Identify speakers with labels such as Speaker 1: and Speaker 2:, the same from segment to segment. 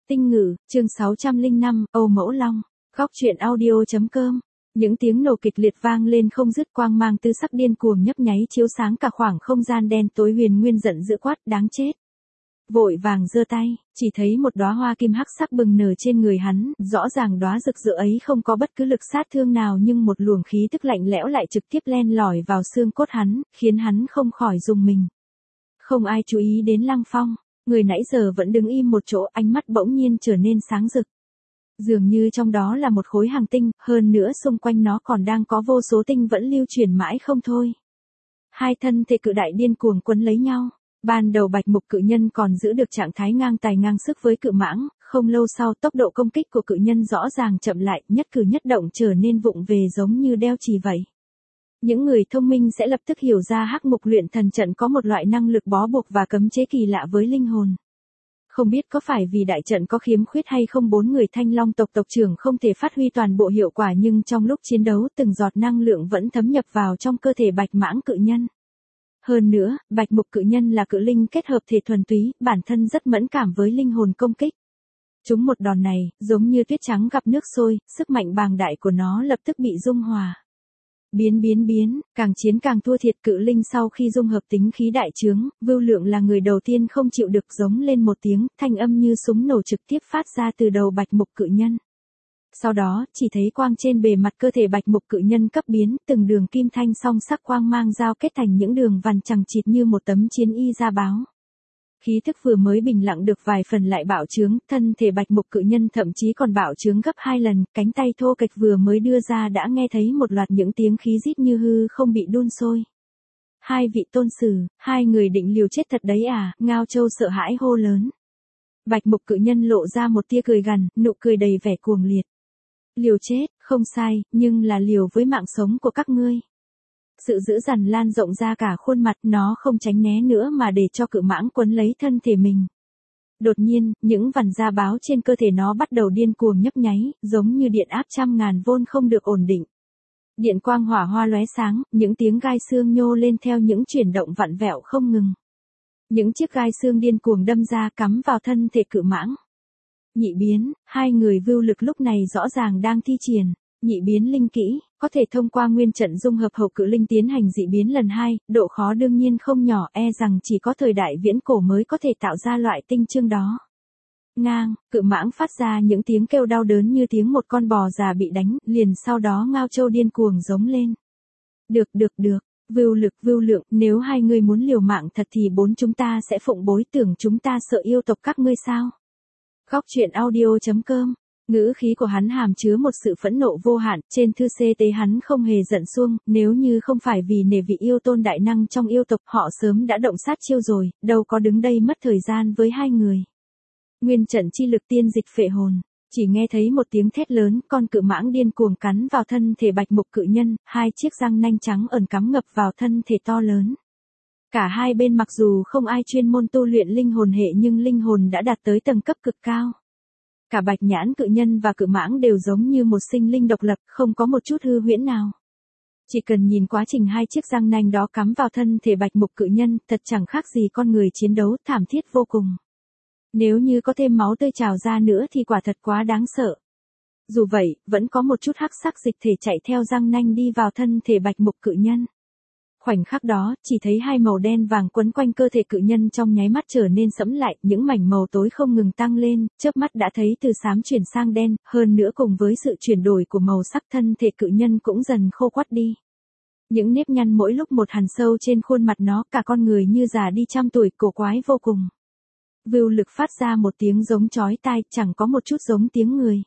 Speaker 1: Tinh Ngữ, chương 605, Âu Mẫu Long. Góc truyện audio.com. Những tiếng nổ kịch liệt vang lên không dứt, quang mang tư sắc điên cuồng nhấp nháy chiếu sáng cả khoảng không gian đen tối. Huyền Nguyên giận dữ quát, đáng chết. Vội vàng giơ tay, chỉ thấy một đóa hoa kim hắc sắc bừng nở trên người hắn, rõ ràng đóa rực rỡ ấy không có bất cứ lực sát thương nào, nhưng một luồng khí tức lạnh lẽo lại trực tiếp len lỏi vào xương cốt hắn, khiến hắn không khỏi rùng mình. Không ai chú ý đến Lăng Phong, người nãy giờ vẫn đứng im một chỗ, ánh mắt bỗng nhiên trở nên sáng rực. Dường như trong đó là một khối hành tinh, hơn nữa xung quanh nó còn đang có vô số tinh vẫn lưu chuyển mãi không thôi. Hai thân thể cự đại điên cuồng quấn lấy nhau. Ban đầu Bạch Mục cự nhân còn giữ được trạng thái ngang tài ngang sức với cự mãng, không lâu sau tốc độ công kích của cự nhân rõ ràng chậm lại, nhất cử nhất động trở nên vụng về giống như đeo chì vậy. Những người thông minh sẽ lập tức hiểu ra Hắc Mục luyện thần trận có một loại năng lực bó buộc và cấm chế kỳ lạ với linh hồn. Không biết có phải vì đại trận có khiếm khuyết hay không, bốn người Thanh Long tộc tộc trưởng không thể phát huy toàn bộ hiệu quả, nhưng trong lúc chiến đấu từng giọt năng lượng vẫn thấm nhập vào trong cơ thể Bạch Mãng cự nhân. Hơn nữa, Bạch Mục cự nhân là cự linh kết hợp thể thuần túy, bản thân rất mẫn cảm với linh hồn công kích. Chúng một đòn này, giống như tuyết trắng gặp nước sôi, sức mạnh bàng đại của nó lập tức bị dung hòa. Biến, càng chiến càng thua thiệt. Cự linh sau khi dung hợp tính khí đại trướng, Vưu Lượng là người đầu tiên không chịu được, giống lên một tiếng, thanh âm như súng nổ trực tiếp phát ra từ đầu Bạch Mục cự nhân. Sau đó, chỉ thấy quang trên bề mặt cơ thể Bạch Mục cự nhân cấp biến, từng đường kim thanh song sắc quang mang giao kết thành những đường vằn chằng chịt như một tấm chiến y ra báo. Khí thức vừa mới bình lặng được vài phần lại bạo trướng, thân thể Bạch Mục cự nhân thậm chí còn bạo trướng gấp 2 lần, cánh tay thô kệch vừa mới đưa ra đã nghe thấy một loạt những tiếng khí rít như hư không bị đun sôi. Hai vị tôn sử, hai người định liều chết thật đấy à? Ngao Châu sợ hãi hô lớn. Bạch Mục cự nhân lộ ra một tia cười gằn, nụ cười đầy vẻ cuồng liệt. Liều chết, không sai, nhưng là liều với mạng sống của các ngươi. Sự dữ dằn lan rộng ra cả khuôn mặt, nó không tránh né nữa mà để cho cự mãng quấn lấy thân thể mình. Đột nhiên, những vằn da báo trên cơ thể nó bắt đầu điên cuồng nhấp nháy, giống như điện áp trăm ngàn vôn không được ổn định. Điện quang hỏa hoa lóe sáng, những tiếng gai xương nhô lên theo những chuyển động vặn vẹo không ngừng. Những chiếc gai xương điên cuồng đâm ra cắm vào thân thể cự mãng. Nhị biến, hai người Vưu Lực lúc này rõ ràng đang thi triển nhị biến linh kỹ, có thể thông qua nguyên trận dung hợp hậu cự linh tiến hành dị biến lần 2, độ khó đương nhiên không nhỏ, e rằng chỉ có thời đại viễn cổ mới có thể tạo ra loại tinh chương đó. Ngang, cự mãng phát ra những tiếng kêu đau đớn như tiếng một con bò già bị đánh, liền sau đó Ngao Châu điên cuồng giống lên. Được, Vưu Lượng, nếu hai người muốn liều mạng thật thì bốn chúng ta sẽ phụng bối, tưởng chúng ta sợ yêu tộc các ngươi sao? Góc truyện audio.com. Ngữ khí của hắn hàm chứa một sự phẫn nộ vô hạn, trên thư CT hắn không hề giận xuông, nếu như không phải vì nể vị yêu tôn đại năng trong yêu tộc họ sớm đã động sát chiêu rồi, đâu có đứng đây mất thời gian với hai người. Nguyên trận chi lực tiên dịch phệ hồn, chỉ nghe thấy một tiếng thét lớn, con cự mãng điên cuồng cắn vào thân thể Bạch Mục cự nhân, hai chiếc răng nanh trắng ẩn cắm ngập vào thân thể to lớn. Cả hai bên mặc dù không ai chuyên môn tu luyện linh hồn hệ nhưng linh hồn đã đạt tới tầng cấp cực cao. Cả Bạch Nhãn cự nhân và cự mãng đều giống như một sinh linh độc lập, không có một chút hư huyễn nào. Chỉ cần nhìn quá trình hai chiếc răng nanh đó cắm vào thân thể Bạch Mục cự nhân, thật chẳng khác gì con người chiến đấu, thảm thiết vô cùng. Nếu như có thêm máu tươi trào ra nữa thì quả thật quá đáng sợ. Dù vậy, vẫn có một chút hắc sắc dịch thể chạy theo răng nanh đi vào thân thể Bạch Mục cự nhân. Khoảnh khắc đó, chỉ thấy hai màu đen vàng quấn quanh cơ thể cự nhân trong nháy mắt trở nên sẫm lại, những mảnh màu tối không ngừng tăng lên, chớp mắt đã thấy từ xám chuyển sang đen, hơn nữa cùng với sự chuyển đổi của màu sắc thân thể cự nhân cũng dần khô quắt đi. Những nếp nhăn mỗi lúc một hằn sâu trên khuôn mặt nó, cả con người như già đi trăm tuổi, cổ quái vô cùng. Vưu Lực phát ra một tiếng giống chói tai, chẳng có một chút giống tiếng người.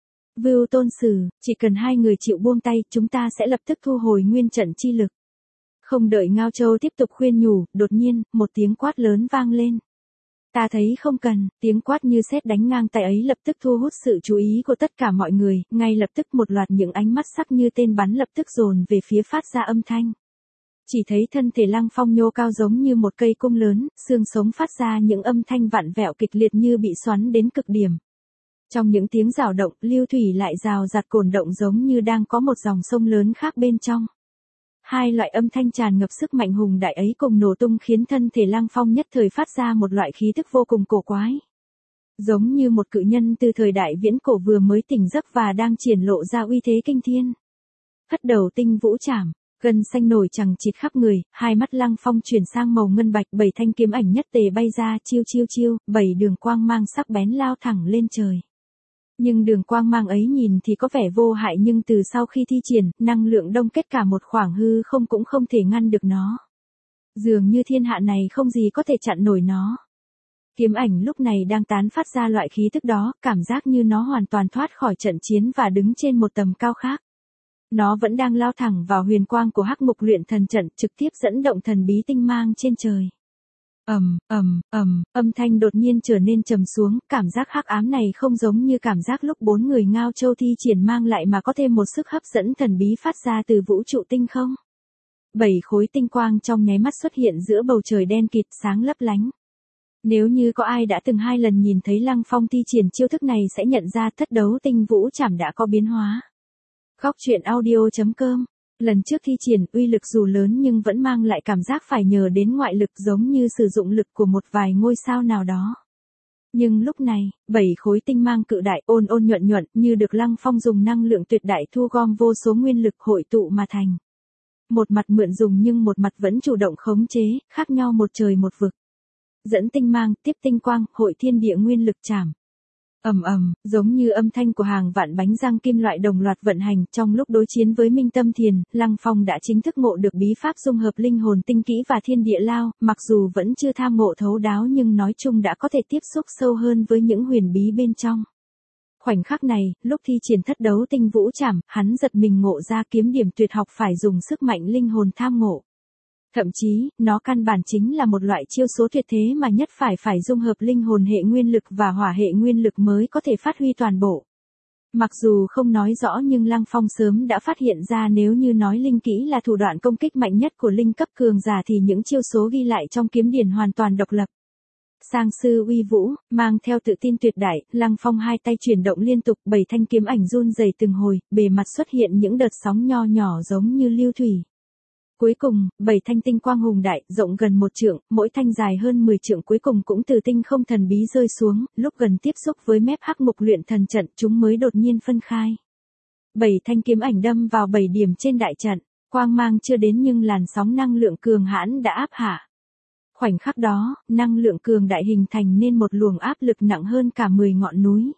Speaker 1: Vưu tôn sử, chỉ cần hai người chịu buông tay, chúng ta sẽ lập tức thu hồi nguyên trận chi lực. Không đợi Ngao Châu tiếp tục khuyên nhủ, đột nhiên, một tiếng quát lớn vang lên. Ta thấy không cần, tiếng quát như sét đánh ngang tai ấy lập tức thu hút sự chú ý của tất cả mọi người, ngay lập tức một loạt những ánh mắt sắc như tên bắn lập tức dồn về phía phát ra âm thanh. Chỉ thấy thân thể Lăng Phong nhô cao giống như một cây cung lớn, xương sống phát ra những âm thanh vặn vẹo kịch liệt như bị xoắn đến cực điểm. Trong những tiếng rào động, lưu thủy lại rào rạt cồn động giống như đang có một dòng sông lớn khác bên trong. Hai loại âm thanh tràn ngập sức mạnh hùng đại ấy cùng nổ tung khiến thân thể Lăng Phong nhất thời phát ra một loại khí tức vô cùng cổ quái. Giống như một cự nhân từ thời đại viễn cổ vừa mới tỉnh giấc và đang triển lộ ra uy thế kinh thiên. Hất đầu tinh vũ chảm, gân xanh nổi chằng chịt khắp người, hai mắt Lăng Phong chuyển sang màu ngân bạch, 7 thanh kiếm ảnh nhất tề bay ra, chiêu chiêu chiêu, 7 đường quang mang sắc bén lao thẳng lên trời. Nhưng đường quang mang ấy nhìn thì có vẻ vô hại, nhưng từ sau khi thi triển, năng lượng đông kết cả một khoảng hư không cũng không thể ngăn được nó. Dường như thiên hạ này không gì có thể chặn nổi nó. Kiếm ảnh lúc này đang tán phát ra loại khí thức đó, cảm giác như nó hoàn toàn thoát khỏi trận chiến và đứng trên một tầm cao khác. Nó vẫn đang lao thẳng vào huyền quang của Hắc Ngục Luyện Thần Trận, trực tiếp dẫn động thần bí tinh mang trên trời. Âm thanh đột nhiên trở nên trầm xuống, cảm giác hắc ám này không giống như cảm giác lúc 4 người Ngao Châu thi triển mang lại mà có thêm một sức hấp dẫn thần bí phát ra từ vũ trụ tinh không. 7 khối tinh quang trong nháy mắt xuất hiện giữa bầu trời đen kịt sáng lấp lánh. Nếu như có ai đã từng 2 lần nhìn thấy Lăng Phong thi triển chiêu thức này sẽ nhận ra thất đấu tinh vũ chảm đã có biến hóa. Góc truyện audio.com. Lần trước thi triển uy lực dù lớn nhưng vẫn mang lại cảm giác phải nhờ đến ngoại lực, giống như sử dụng lực của một vài ngôi sao nào đó. Nhưng lúc này, 7 khối tinh mang cự đại ôn nhuận nhuận như được Lăng Phong dùng năng lượng tuyệt đại thu gom vô số nguyên lực hội tụ mà thành. Một mặt mượn dùng nhưng một mặt vẫn chủ động khống chế, khác nhau một trời một vực. Dẫn tinh mang, tiếp tinh quang, hội thiên địa nguyên lực chảm. Giống như âm thanh của hàng vạn bánh răng kim loại đồng loạt vận hành. Trong lúc đối chiến với Minh Tâm Thiền, Lăng Phong đã chính thức ngộ được bí pháp dung hợp linh hồn tinh kỹ và thiên địa lao, mặc dù vẫn chưa tham ngộ thấu đáo nhưng nói chung đã có thể tiếp xúc sâu hơn với những huyền bí bên trong. Khoảnh khắc này, lúc thi triển thất đấu tinh vũ chảm, hắn giật mình ngộ ra kiếm điểm tuyệt học phải dùng sức mạnh linh hồn tham ngộ. Thậm chí, nó căn bản chính là một loại chiêu số tuyệt thế mà nhất phải dung hợp linh hồn hệ nguyên lực và hỏa hệ nguyên lực mới có thể phát huy toàn bộ. Mặc dù không nói rõ nhưng Lăng Phong sớm đã phát hiện ra nếu như nói linh kỹ là thủ đoạn công kích mạnh nhất của linh cấp cường giả thì những chiêu số ghi lại trong kiếm điển hoàn toàn độc lập. Sang sư uy vũ, mang theo tự tin tuyệt đại, Lăng Phong hai tay chuyển động liên tục, 7 thanh kiếm ảnh run rẩy từng hồi, bề mặt xuất hiện những đợt sóng nho nhỏ giống như lưu thủy. Cuối cùng, 7 thanh tinh quang hùng đại, rộng gần 1 trượng, mỗi thanh dài hơn 10 trượng cuối cùng cũng từ tinh không thần bí rơi xuống, lúc gần tiếp xúc với mép Hắc Ngục Luyện Thần Trận, chúng mới đột nhiên phân khai. 7 thanh kiếm ảnh đâm vào 7 điểm trên đại trận, quang mang chưa đến nhưng làn sóng năng lượng cường hãn đã áp hạ. Khoảnh khắc đó, năng lượng cường đại hình thành nên một luồng áp lực nặng hơn cả 10 ngọn núi.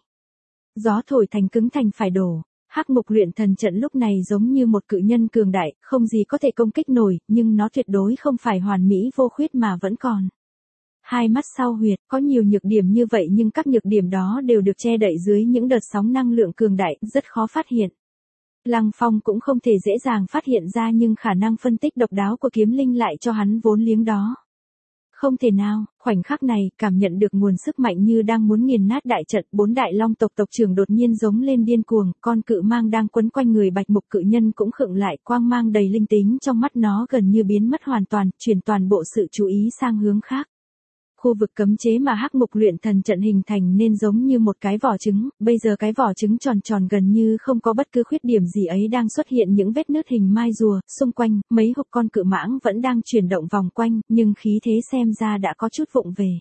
Speaker 1: Gió thổi thành cứng thành phải đổ. Hắc Ngục Luyện Thần Trận lúc này giống như một cự nhân cường đại, không gì có thể công kích nổi, nhưng nó tuyệt đối không phải hoàn mỹ vô khuyết mà vẫn còn. Hai mắt sau huyệt, có nhiều nhược điểm như vậy nhưng các nhược điểm đó đều được che đậy dưới những đợt sóng năng lượng cường đại, rất khó phát hiện. Lăng Phong cũng không thể dễ dàng phát hiện ra nhưng khả năng phân tích độc đáo của kiếm linh lại cho hắn vốn liếng đó. Không thể nào, khoảnh khắc này, cảm nhận được nguồn sức mạnh như đang muốn nghiền nát đại trận, 4 đại long tộc tộc trưởng đột nhiên giống lên điên cuồng, con cự mang đang quấn quanh người Bạch Mục cự nhân cũng khựng lại, quang mang đầy linh tính trong mắt nó gần như biến mất hoàn toàn, chuyển toàn bộ sự chú ý sang hướng khác. Khu vực cấm chế mà Hắc Ngục Luyện Thần Trận hình thành nên giống như một cái vỏ trứng, bây giờ cái vỏ trứng tròn tròn gần như không có bất cứ khuyết điểm gì ấy đang xuất hiện những vết nứt hình mai rùa, xung quanh, mấy hộp con cự mãng vẫn đang chuyển động vòng quanh, nhưng khí thế xem ra đã có chút vụng về.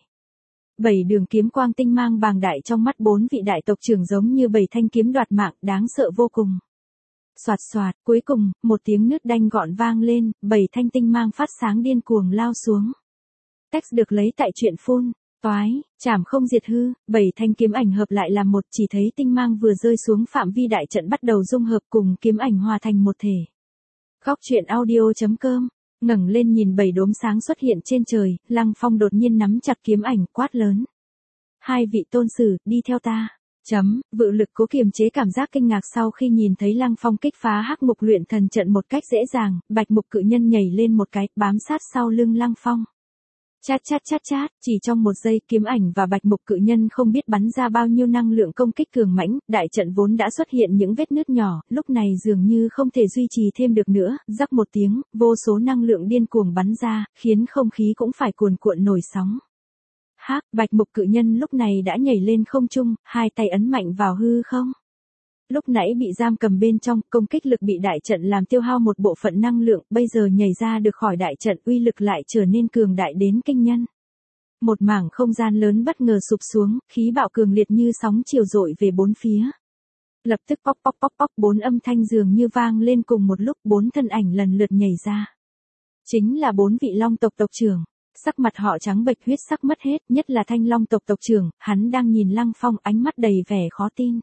Speaker 1: 7 đường kiếm quang tinh mang bàng đại trong mắt 4 vị đại tộc trưởng giống như 7 thanh kiếm đoạt mạng, đáng sợ vô cùng. Soạt soạt, cuối cùng, một tiếng nứt đanh gọn vang lên, 7 thanh tinh mang phát sáng điên cuồng lao xuống. Text được lấy tại truyện phun, toái, chảm không diệt hư, 7 thanh kiếm ảnh hợp lại làm một, chỉ thấy tinh mang vừa rơi xuống phạm vi đại trận bắt đầu dung hợp cùng kiếm ảnh hòa thành một thể. Góc truyện audio.com, ngẩng lên nhìn 7 đốm sáng xuất hiện trên trời, Lăng Phong đột nhiên nắm chặt kiếm ảnh quát lớn. 2 vị tôn sử, đi theo ta. Vự lực cố kiềm chế cảm giác kinh ngạc sau khi nhìn thấy Lăng Phong kích phá Hắc Ngục Luyện Thần Trận một cách dễ dàng, Bạch Mục cự nhân nhảy lên một cái, bám sát sau lưng Lăng Phong. Chát, chỉ trong một giây kiếm ảnh và Bạch Mục cự nhân không biết bắn ra bao nhiêu năng lượng công kích cường mãnh, đại trận vốn đã xuất hiện những vết nứt nhỏ, lúc này dường như không thể duy trì thêm được nữa, rắc một tiếng, vô số năng lượng điên cuồng bắn ra, khiến không khí cũng phải cuồn cuộn nổi sóng. Bạch Mục cự nhân lúc này đã nhảy lên không trung, hai tay ấn mạnh vào hư không. Lúc nãy bị giam cầm bên trong, công kích lực bị đại trận làm tiêu hao một bộ phận năng lượng, bây giờ nhảy ra được khỏi đại trận uy lực lại trở nên cường đại đến kinh nhân. Một mảng không gian lớn bất ngờ sụp xuống, khí bạo cường liệt như sóng chiều dội về bốn phía. Lập tức póc póc póc póc, 4 âm thanh dường như vang lên cùng một lúc, 4 thân ảnh lần lượt nhảy ra. Chính là 4 vị long tộc tộc trưởng. Sắc mặt họ trắng bệch, huyết sắc mất hết, nhất là Thanh Long tộc tộc trưởng, hắn đang nhìn Lăng Phong, ánh mắt đầy vẻ khó tin.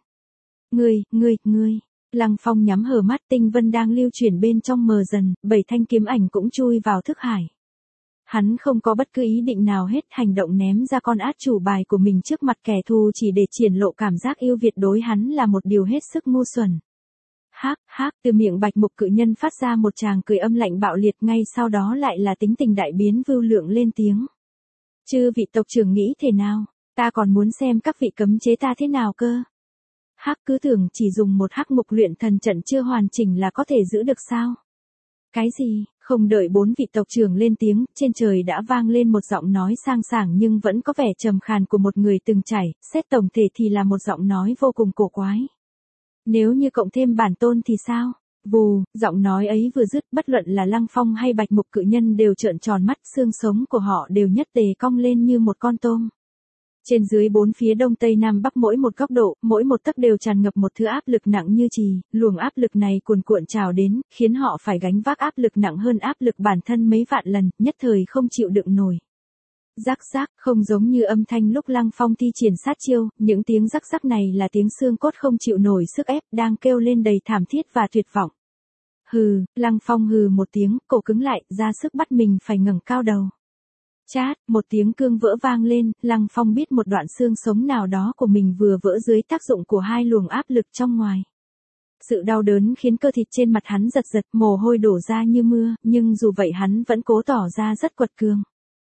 Speaker 1: Ngươi. Lăng Phong nhắm hờ mắt, tinh vân đang lưu chuyển bên trong mờ dần, 7 thanh kiếm ảnh cũng chui vào thức hải. Hắn không có bất cứ ý định nào hết, hành động ném ra con át chủ bài của mình trước mặt kẻ thù chỉ để triển lộ cảm giác yêu Việt đối hắn là một điều hết sức ngu xuẩn. Hác, từ miệng Bạch Mục cự nhân phát ra một tràng cười âm lạnh bạo liệt, ngay sau đó lại là tính tình đại biến. Vưu Lượng lên tiếng. Chư vị tộc trưởng nghĩ thế nào, ta còn muốn xem các vị cấm chế ta thế nào cơ. Hác cứ tưởng chỉ dùng một hắc mục luyện thần trận chưa hoàn chỉnh là có thể giữ được sao? Cái gì? Không đợi 4 vị tộc trưởng lên tiếng, trên trời đã vang lên một giọng nói sang sảng nhưng vẫn có vẻ trầm khàn của một người từng trải, xét tổng thể thì là một giọng nói vô cùng cổ quái. Nếu như cộng thêm bản tôn thì sao? Vù, giọng nói ấy vừa dứt, bất luận là Lăng Phong hay Bạch Mục cự nhân đều trợn tròn mắt, xương sống của họ đều nhất tề cong lên như một con tôm. Trên dưới 4 phía đông tây nam bắc mỗi một góc độ, mỗi một tấc đều tràn ngập một thứ áp lực nặng như chì, luồng áp lực này cuồn cuộn trào đến, khiến họ phải gánh vác áp lực nặng hơn áp lực bản thân mấy vạn lần, nhất thời không chịu đựng nổi. Rắc rắc, không giống như âm thanh lúc Lăng Phong thi triển sát chiêu, những tiếng rắc rắc này là tiếng xương cốt không chịu nổi sức ép, đang kêu lên đầy thảm thiết và tuyệt vọng. Hừ, Lăng Phong hừ một tiếng, cổ cứng lại, ra sức bắt mình phải ngẩng cao đầu. Chát, một tiếng cương vỡ vang lên, Lăng Phong biết một đoạn xương sống nào đó của mình vừa vỡ dưới tác dụng của hai luồng áp lực trong ngoài. Sự đau đớn khiến cơ thịt trên mặt hắn giật giật, mồ hôi đổ ra như mưa, nhưng dù vậy hắn vẫn cố tỏ ra rất quật cường.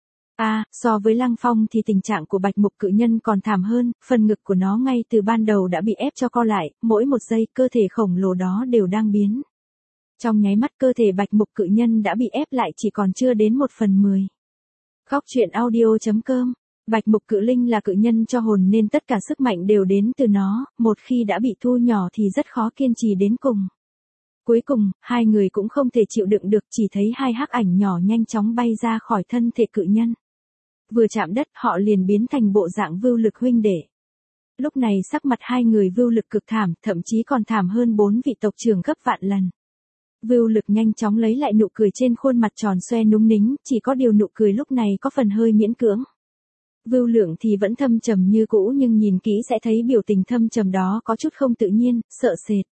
Speaker 1: So với Lăng Phong thì tình trạng của Bạch Mục cự nhân còn thảm hơn, phần ngực của nó ngay từ ban đầu đã bị ép cho co lại, mỗi một giây cơ thể khổng lồ đó đều đang biến. Trong nháy mắt cơ thể Bạch Mục cự nhân đã bị ép lại chỉ còn chưa đến 1/10. Góc truyện audio.com. Bạch Mục cự linh là cự nhân cho hồn nên tất cả sức mạnh đều đến từ nó, một khi đã bị thu nhỏ thì rất khó kiên trì đến cùng. Cuối cùng, hai người cũng không thể chịu đựng được, chỉ thấy hai hắc ảnh nhỏ nhanh chóng bay ra khỏi thân thể cự nhân. Vừa chạm đất họ liền biến thành bộ dạng Vưu Lực huynh đệ. Lúc này sắc mặt hai người Vưu Lực cực thảm, thậm chí còn thảm hơn 4 vị tộc trưởng gấp vạn lần. Vưu Lực nhanh chóng lấy lại nụ cười trên khuôn mặt tròn xoe núng nính, chỉ có điều nụ cười lúc này có phần hơi miễn cưỡng. Vưu Lượng thì vẫn thâm trầm như cũ nhưng nhìn kỹ sẽ thấy biểu tình thâm trầm đó có chút không tự nhiên, sợ sệt.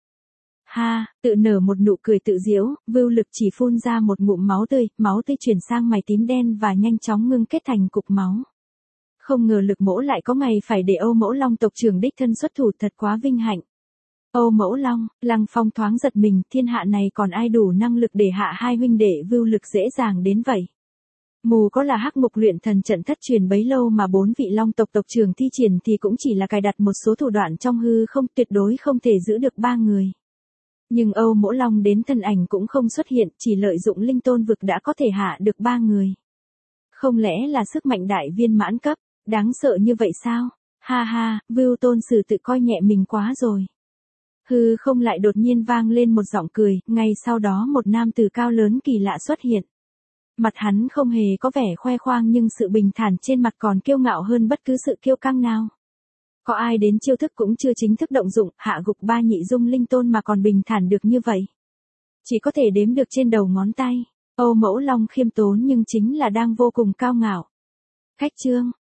Speaker 1: Tự nở một nụ cười tự giễu, Vưu Lực chỉ phun ra một ngụm máu tươi chuyển sang mày tím đen và nhanh chóng ngưng kết thành cục máu. Không ngờ Lực mỗ lại có ngày phải để Âu Mẫu Long tộc trưởng đích thân xuất thủ, thật quá vinh hạnh. Âu Mẫu Long, Lăng Phong thoáng giật mình, thiên hạ này còn ai đủ năng lực để hạ hai huynh đệ Vưu Lực dễ dàng đến vậy. Mù có là hắc mục luyện thần trận thất truyền bấy lâu mà 4 vị Long tộc tộc trưởng thi triển thì cũng chỉ là cài đặt một số thủ đoạn trong hư không, tuyệt đối không thể giữ được 3 người. Nhưng Âu Mẫu Long đến thân ảnh cũng không xuất hiện, chỉ lợi dụng linh tôn vực đã có thể hạ được 3 người. Không lẽ là sức mạnh đại viên mãn cấp, đáng sợ như vậy sao? Vưu tôn sử tự coi nhẹ mình quá rồi. Hư không lại đột nhiên vang lên một giọng cười, ngay sau đó một nam tử cao lớn kỳ lạ xuất hiện. Mặt hắn không hề có vẻ khoe khoang nhưng sự bình thản trên mặt còn kiêu ngạo hơn bất cứ sự kiêu căng nào. Có ai đến chiêu thức cũng chưa chính thức động dụng, hạ gục 3 nhị dung linh tôn mà còn bình thản được như vậy. Chỉ có thể đếm được trên đầu ngón tay. Âu Mẫu Long khiêm tốn nhưng chính là đang vô cùng cao ngạo. Khách trương,